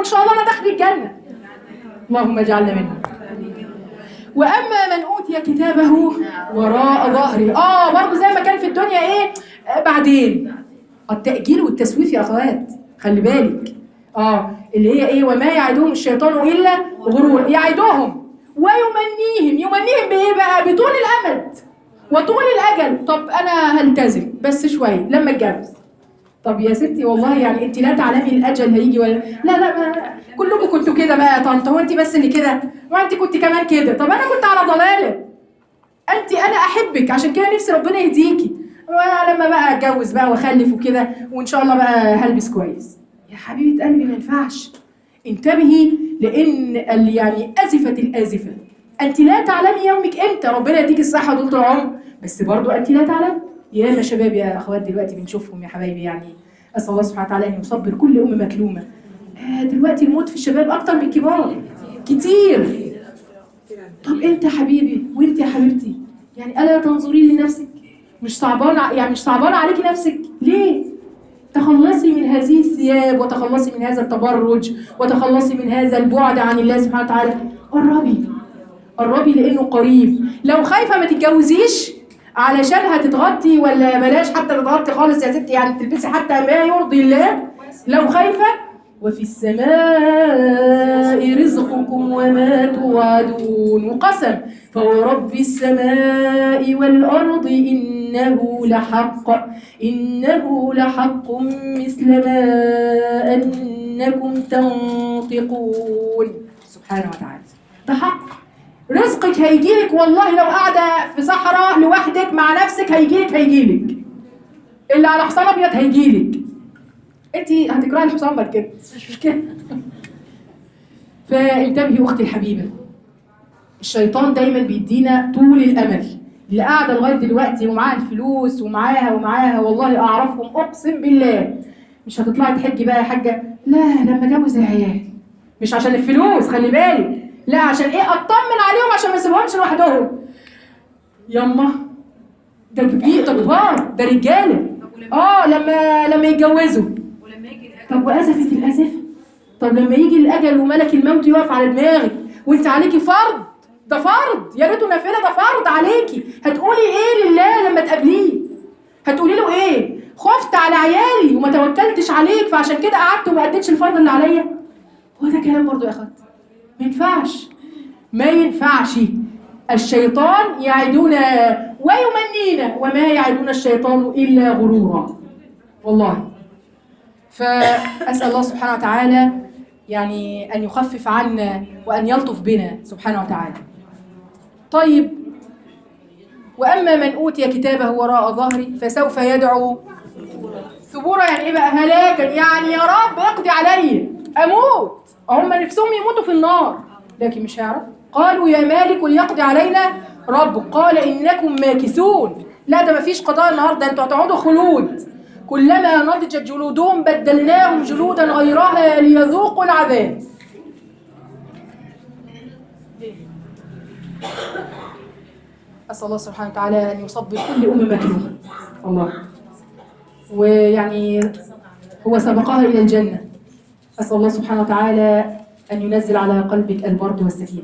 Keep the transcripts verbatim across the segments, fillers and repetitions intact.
ان شاء الله انا داخل الجنه. اللهم اجعلنا منهم. واما من اوتي كتابه وراء ظهره، اه برضه زي ما كان في الدنيا ايه آه بعدين التاجيل والتسويف يا اخوات، خلي بالك. اه اللي هي ايه، وما يعدهم الشيطان الا غرور، يعدهم ويمنيهم. يمنيهم بايه بقى؟ بطول الامد وطول الاجل. طب انا هلتزم بس شويه لما اتجوز. طب يا ستي والله يعني انت لا تعلمي الاجل هيجي ولا لا. لا ما كلكم كنتوا كده بقى يا طنط، هو انت بس اللي كده؟ وانت كنت كمان كده. طب انا كنت على ضلاله. انت انا احبك عشان كده نفسي ربنا يهديكي، ولما بقى اتجوز بقى واخلف وكده وان شاء الله بقى هلبس كويس. يا حبيبه قلبي ما ينفعش. انتبهي، لان ال- يعني ازفت الازفه. انت لا تعلمي يومك امتى. ربنا يديك الصحه طول العمر، بس برضو انت لا تعلمي. يا ما شباب يا اخوات دلوقتي بنشوفهم يا حبايبي، يعني اسال الله سبحانه وتعالى ان يصبر كل ام مكلومه. آه دلوقتي الموت في الشباب اكتر من الكبار كتير. طب انت يا حبيبي وانت يا حبيبتي، يعني الا تنظرين لنفسك؟ مش صعبان ع- يعني مش صعبان عليكي نفسك ليه؟ تخلصي من هذه الثياب، وتخلصي من هذا التبرج، وتخلصي من هذا البعد عن الله سبحانه وتعالى. قربي قربي لانه قريب. لو خايفه ما تتجوزيش علشان هتتغطي، ولا بلاش حتى تتغطي خالص يا ستي، يعني تلبسي حتى ما يرضي الله. لو خايفه، وفي السماء رزقكم وما توعدون، وقسم فورب السماء والأرض إنه لحق إنه لحق مثل ما أنكم تنطقون. سبحانه وتعالى ده حق. رزقك هيجيلك والله، لو قاعدة في صحراء لوحدك مع نفسك هيجيلك هيجيلك اللي على حصان أبيض هيجيلك. انت هتكرهي الحصان بعد كده مش مشكله. فانتبهي اختي الحبيبه، الشيطان دايما بيدينا طول الامل. اللي قاعده لغايه دلوقتي ومعاها الفلوس ومعاها ومعاها والله اعرفهم اقسم بالله مش هتطلعي تحجي بقى يا حاجه، لا لما اجوز العيال. مش عشان الفلوس خلي بالك، لا عشان ايه؟ اطمن عليهم عشان ما اسيبهمش لوحدهم. يما ده كبير، ده كبار، ده رجاله. اه لما لما يتجوزوا. طب وأزفت الأزفة. طب لما يجي الأجل وملك الموت يقف على دماغك وانت عليكي فرض، ده فرض يا ريته نافلة، ده فرض عليكي. هتقولي ايه لله لما تقابليه؟ هتقولي له ايه؟ خفت على عيالي وما توكلتش عليك فعشان كده قعدت وما اديتش الفرض اللي عليا. هو ده كلام برضو يا اخوات؟ ما ينفعش ما ينفعش. الشيطان يعدنا ويمنينا، وما يعدون الشيطان إلا غرورا والله. فأسأل الله سبحانه وتعالى يعني أن يخفف عنا وأن يلطف بنا سبحانه وتعالى. طيب، وأما من أوتي كتابه وراء ظهره فسوف يدعو ثبورا. يعني إيه بقى؟ هلاكا، يعني يا رب اقضي علي أموت. هم نفسهم يموتوا في النار لكن مش هيعرف. قالوا يا مالك ليقضي علينا رب قال إنكم ماكثون. لا ده مفيش قضاء النهارده، انتوا هتقعدوا خلود. كلما نضجت جلودهم بدلناهم جلودا غيرها ليذوقوا العذاب. أسأل الله سبحانه وتعالى أن يصبر كل أم مكروه الله، ويعني هو سبقها إلى الجنة. أسأل الله سبحانه وتعالى أن ينزل على قلبك البرد والسكينة.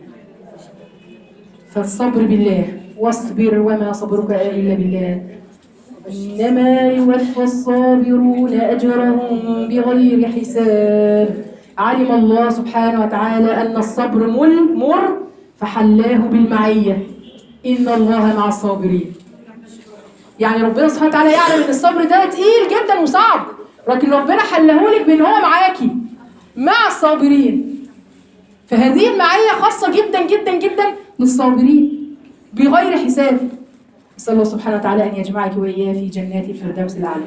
فالصبر بالله، واصبر وما صبرك إلا بالله. إنما يوفى الصابرون أجرهم بغير حساب. علم الله سبحانه وتعالى أن الصبر مر فحلاه بالمعية. إن الله مع الصابرين. يعني ربنا سبحانه وتعالى يعلم إن الصبر ده تقيل جدا وصعب، لكن ربنا حلهولك بأن هو معاكي مع الصابرين. فهذه المعية خاصة جدا جدا جدا للصابرين بغير حساب. أسأل الله سبحانه وتعالى أن يجمعك وإياه في جنات الفردوس الأعلى.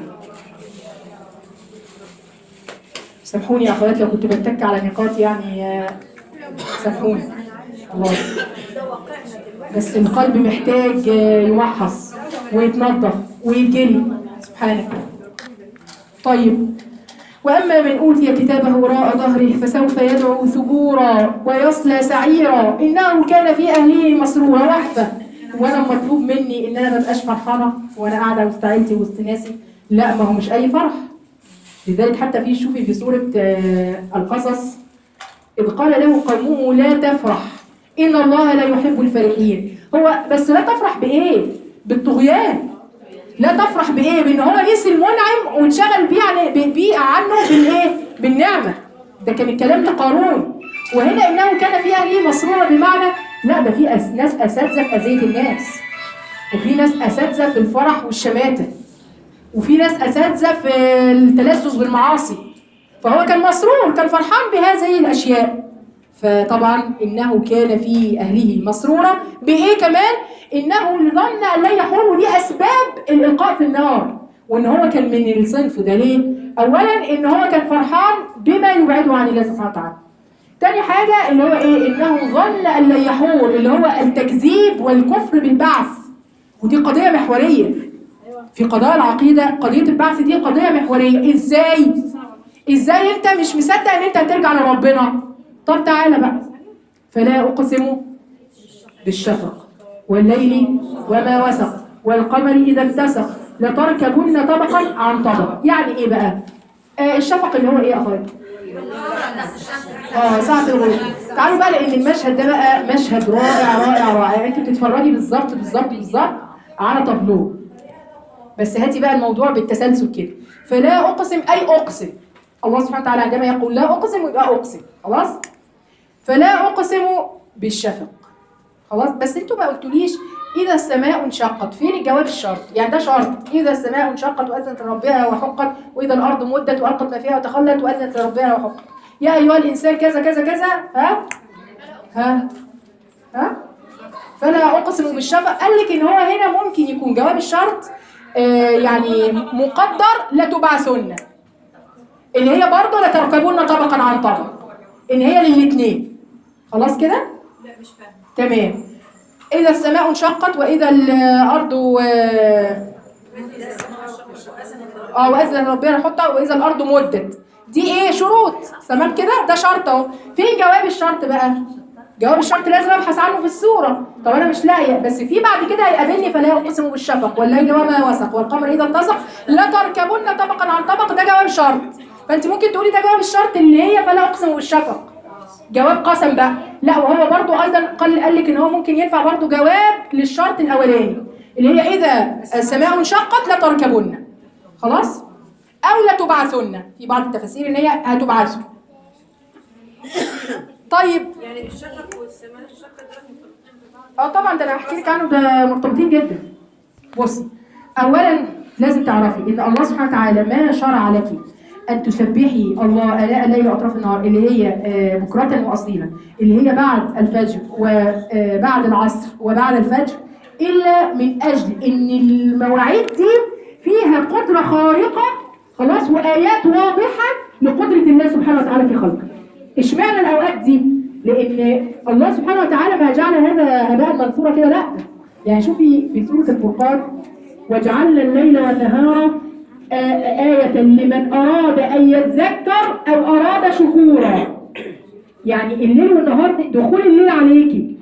سامحوني يا أخوات لو كنت بتك على نقاط، يعني سامحوني الله، بس القلب محتاج يوحص ويتنظف ويتجلي سبحانك. طيب، وأما من أوتي كتابه وراء ظهره فسوف يدعو ثبورا ويصلى سعيرا إنه كان في أهله مسرورا. وحفة، وأنا مطلوب مني إن أنا ما ابقاش فرحانة وأنا قاعدة وسط عيلتي وسط ناسي؟ لا، ما هو مش أي فرح. لذلك حتى في شوفي في سورة القصص إذ قال له قومه لا تفرح إن الله لا يحب الفرحين. هو بس لا تفرح بإيه؟ بالطغيان. لا تفرح بإيه؟ بإن هو نسي المنعم وانشغل بيه عن بيه عنه بالإيه؟ بالنعمة. ده كان الكلام لقارون. وهنا إنه كان في أهله مسرورا، بمعنى لا ده في أس... ناس أساتذة في أذية الناس، وفي ناس أساتذة في الفرح والشماتة، وفي ناس أساتذة في التلذذ بالمعاصي. فهو كان مسرور، كان فرحان بهذه الأشياء. فطبعا إنه كان في أهله مسرورا بإيه كمان؟ إنه ظن أن لا يحول. دي أسباب الإلقاء في النار، وإن هو كان من الصنف ده. ليه؟ أولا إن هو كان فرحان بما يبعده عن الله سبحانه وتعالى. تاني حاجة اللي هو إيه؟ إنه ظن أن لا يحول، اللي هو التكذيب والكفر بالبعث. ودي قضية محورية في قضايا العقيدة. قضية البعث دي قضية محورية. إزاي؟ إزاي أنت مش مصدق أن أنت هترجع لربنا؟ طب تعالى بقى. فلا أقسم بالشفق والليل وما وسق والقمر إذا اتسق لتركبن طبقا عن طبق. يعني إيه بقى؟ آه الشفق اللي هو إيه يا أخوات؟ اه ساعة الغروب. تعالوا بقى، لأن المشهد ده بقى مشهد رائع رائع رائع. أنت بتتفرجي بالظبط بالظبط بالظبط على طابلوه. بس هاتي بقى الموضوع بالتسلسل كده. فلا أقسم أي أقسم. الله سبحانه وتعالى عندما يقول لا أقسم يبقى أقسم. خلاص؟ فلا أقسم بالشفق. خلاص؟ بس انتوا ما قلتوليش إذا السماء انشقت. فين الجواب الشرط؟ يعني ده شرط. إذا السماء انشقت وأذنت لربها وحقت، وإذا الأرض مدت وألقت ما فيها وتخلت وأذنت لربها وحقت. يا أيها الإنسان كذا كذا كذا. ها؟ ها؟ ها؟ فلا أقسم بالشفق. قال لك إن هو هنا ممكن يكون جواب الشرط آه يعني مقدر لتبعثن، اللي هي برضه لتركبون طبقا عن طبق، إن هي للاثنين. خلاص كده؟ لا مش فاهم. تمام. إذا السماء انشقت وإذا الأرض اه وأذن ربنا حطها وإذا الأرض مدت. دي إيه؟ شروط. تمام كده؟ ده شرط أهو. فين جواب الشرط بقى؟ جواب الشرط لازم أبحث عنه في السورة. طب أنا مش لاقية، بس في بعد كده هيقابلني فلا أقسم بالشفق والليل وما وسق والقمر إذا اتسق لتركبن طبقا عن طبق. ده جواب شرط. فأنت ممكن تقولي ده جواب الشرط اللي هي فلا أقسم بالشفق. جواب قسم بقى. لا، وهو برضو ايضا قال قال لك ان هو ممكن ينفع برضو جواب للشرط الاولاني اللي هي اذا السماء انشقت لتركبن. خلاص؟ او لتبعثن. في بعض التفاسير ان هي هتبعثوا. طيب يعني الشفق والسماء الشفق ده مرتبطين ببعض. اه طبعا ده انا هحكي لك عنه، ده مرتبطين جدا. بصي، اولا لازم تعرفي ان الله سبحانه وتعالى ما شرع لك أن تسبحي الله آلاء الليل وأطراف النهار، اللي هي بكرة وأصيلا، اللي هي بعد الفجر وبعد العصر وبعد الفجر، إلا من أجل أن المواعيد دي فيها قدرة خارقة. خلاص؟ وآيات واضحة لقدرة الله سبحانه وتعالى في خلقه. إشمعنى الأوقات دي؟ لأن الله سبحانه وتعالى ما جعل هذا هباء منثورا كده، لا. يعني شوفي في سورة الفرقان: وجعلنا الليل والنهار آية لمن أراد أن يذكر أو أراد شكورا. يعني الليل والنهار، دخول الليل عليكي